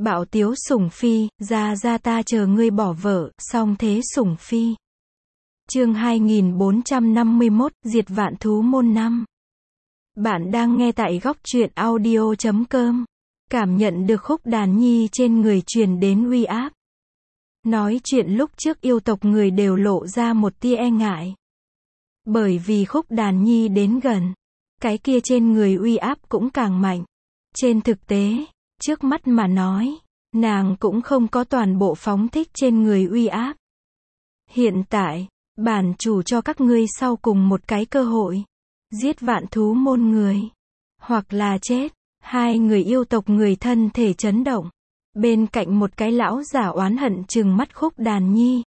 Bạo tiếu sủng phi, ra ta chờ ngươi bỏ vợ, song thế sủng phi. Chương 2451, Diệt vạn thú môn 5. Bạn đang nghe tại góc truyện audio.com. Cảm nhận được khúc đàn nhi trên người truyền đến uy áp. Nói chuyện lúc trước yêu tộc người đều lộ ra một tia e ngại. Bởi vì khúc đàn nhi đến gần, cái kia trên người uy áp cũng càng mạnh. Trên thực tế, trước mắt mà nói, nàng cũng không có toàn bộ phóng thích trên người uy áp. Hiện tại, bản chủ cho các ngươi sau cùng một cái cơ hội. Giết vạn thú môn người. Hoặc là chết. Hai người yêu tộc người thân thể chấn động. Bên cạnh một cái lão giả oán hận trừng mắt khúc đàn nhi.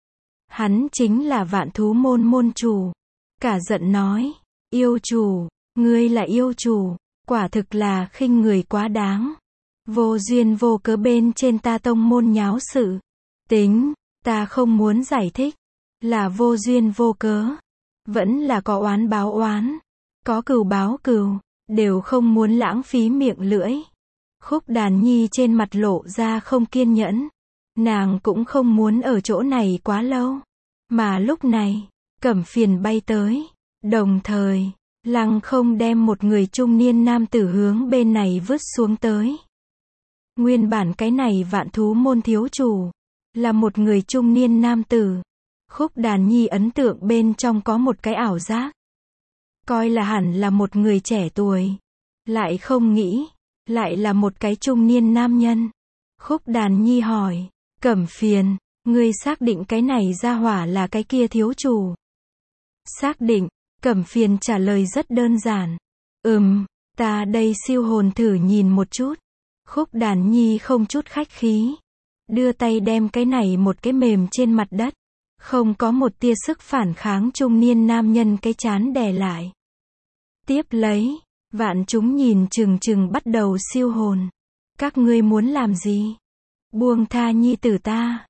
Hắn chính là vạn thú môn môn chủ. Cả giận nói, yêu chủ, ngươi là yêu chủ, quả thực là khinh người quá đáng. Vô duyên vô cớ bên trên ta tông môn nháo sự. Tính, ta không muốn giải thích. Là vô duyên vô cớ. Vẫn là có oán báo oán. Có cừu báo cừu. Đều không muốn lãng phí miệng lưỡi. Khúc đàn nhi trên mặt lộ ra không kiên nhẫn. Nàng cũng không muốn ở chỗ này quá lâu. Mà lúc này, Cẩm Phiền bay tới. Đồng thời, lăng không đem một người trung niên nam tử hướng bên này vứt xuống tới. Nguyên bản cái này vạn thú môn thiếu chủ, là một người trung niên nam tử. Khúc đàn nhi ấn tượng bên trong có một cái ảo giác. Coi là hẳn là một người trẻ tuổi. Lại không nghĩ, lại là một cái trung niên nam nhân. Khúc đàn nhi hỏi, Cẩm Phiền, ngươi xác định cái này ra hỏa là cái kia thiếu chủ? Xác định, Cẩm Phiền trả lời rất đơn giản. Ta đây siêu hồn thử nhìn một chút. Khúc đàn nhi không chút khách khí. Đưa tay đem cái này một cái mềm trên mặt đất. Không có một tia sức phản kháng trung niên nam nhân cái chán đè lại. Tiếp lấy, vạn chúng nhìn chừng chừng bắt đầu siêu hồn. Các ngươi muốn làm gì? Buông tha nhi tử ta.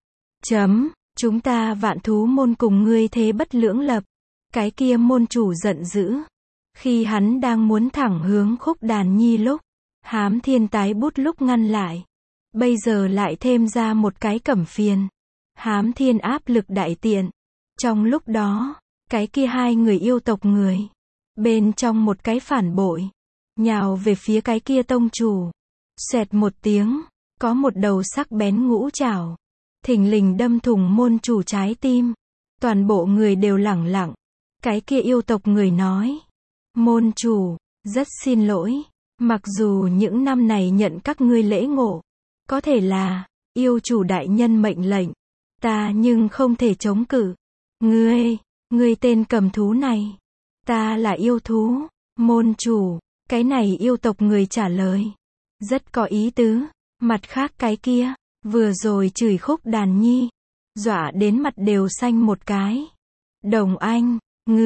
Chúng ta vạn thú môn cùng ngươi thế bất lưỡng lập. Cái kia môn chủ giận dữ. Khi hắn đang muốn thẳng hướng khúc đàn nhi lúc, Hám Thiên tái bút lúc ngăn lại. Bây giờ lại thêm ra một cái Cẩm Phiền. Hám Thiên áp lực đại tiện. Trong lúc đó, cái kia hai người yêu tộc người. Bên trong một cái phản bội. Nhào về phía cái kia tông chủ. Xoẹt một tiếng. Có một đầu sắc bén ngũ trảo. Thình lình đâm thủng môn chủ trái tim. Toàn bộ người đều lẳng lặng. Cái kia yêu tộc người nói. Môn chủ, rất xin lỗi. Mặc dù những năm này nhận các ngươi lễ ngộ. Có thể là, yêu chủ đại nhân mệnh lệnh. Ta nhưng không thể chống cự. Ngươi tên cầm thú này. Ta là yêu thú. Môn chủ, cái này yêu tộc người trả lời. Rất có ý tứ. Mặt khác cái kia, vừa rồi chửi khúc đàn nhi. Dọa đến mặt đều xanh một cái. Đồng Anh,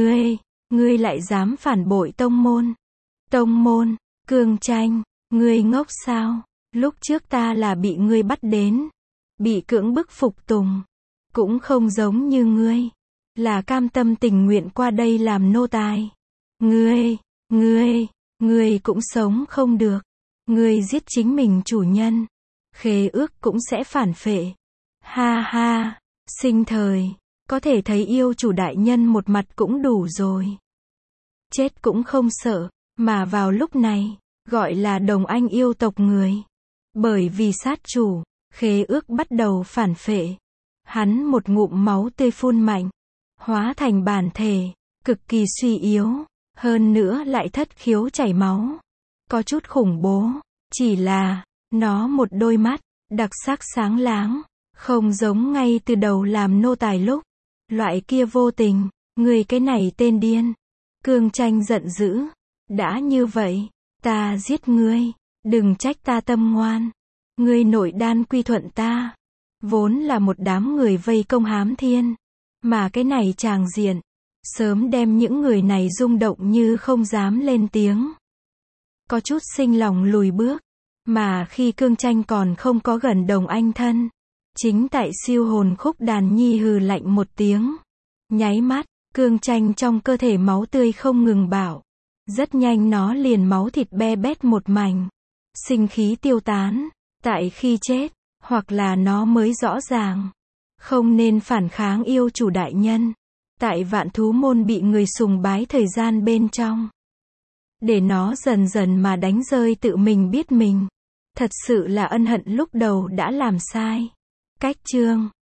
ngươi lại dám phản bội tông môn. Tông môn, Cương Tranh, ngươi ngốc sao? Lúc trước ta là bị ngươi bắt đến. Bị cưỡng bức phục tùng. Cũng không giống như ngươi. Là cam tâm tình nguyện qua đây làm nô tài. Ngươi cũng sống không được. Ngươi giết chính mình chủ nhân. Khế ước cũng sẽ phản phệ. Ha ha, sinh thời, có thể thấy yêu chủ đại nhân một mặt cũng đủ rồi. Chết cũng không sợ, mà vào lúc này, gọi là Đồng Anh yêu tộc người. Bởi vì sát chủ, khế ước bắt đầu phản phệ. Hắn một ngụm máu tươi phun mạnh. Hóa thành bản thể, cực kỳ suy yếu. Hơn nữa lại thất khiếu chảy máu. Có chút khủng bố. Chỉ là, nó một đôi mắt, đặc sắc sáng láng. Không giống ngay từ đầu làm nô tài lúc. Loại kia vô tình, người cái này tên điên. Cương Tranh giận dữ. Đã như vậy, ta giết ngươi. Đừng trách ta tâm ngoan. Ngươi nội đan quy thuận ta. Vốn là một đám người vây công Hám Thiên. Mà cái này tràng diện. Sớm đem những người này rung động như không dám lên tiếng. Có chút sinh lòng lùi bước. Mà khi Cương Tranh còn không có gần Đồng Anh thân. Chính tại siêu hồn khúc đàn nhi hừ lạnh một tiếng. Nháy mắt, Cương Tranh trong cơ thể máu tươi không ngừng bạo. Rất nhanh nó liền máu thịt be bét một mảnh. Sinh khí tiêu tán. Tại khi chết, hoặc là nó mới rõ ràng. Không nên phản kháng yêu chủ đại nhân. Tại vạn thú môn bị người sùng bái thời gian bên trong. Để nó dần dần mà đánh rơi tự mình biết mình. Thật sự là ân hận lúc đầu đã làm sai. Cách chương